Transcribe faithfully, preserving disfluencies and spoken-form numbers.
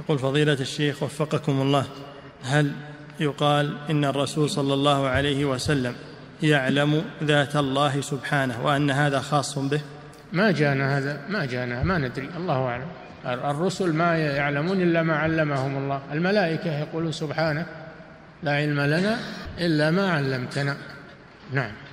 يقول فضيلة الشيخ وفقكم الله، هل يقال إن الرسول صلى الله عليه وسلم يعلم ذات الله سبحانه وأن هذا خاص به؟ ما جاءنا هذا، ما جاءنا، ما ندري، الله أعلم. الرسل ما يعلمون إلا ما علمهم الله. الملائكة يقولون سبحانك لا علم لنا إلا ما علمتنا. نعم.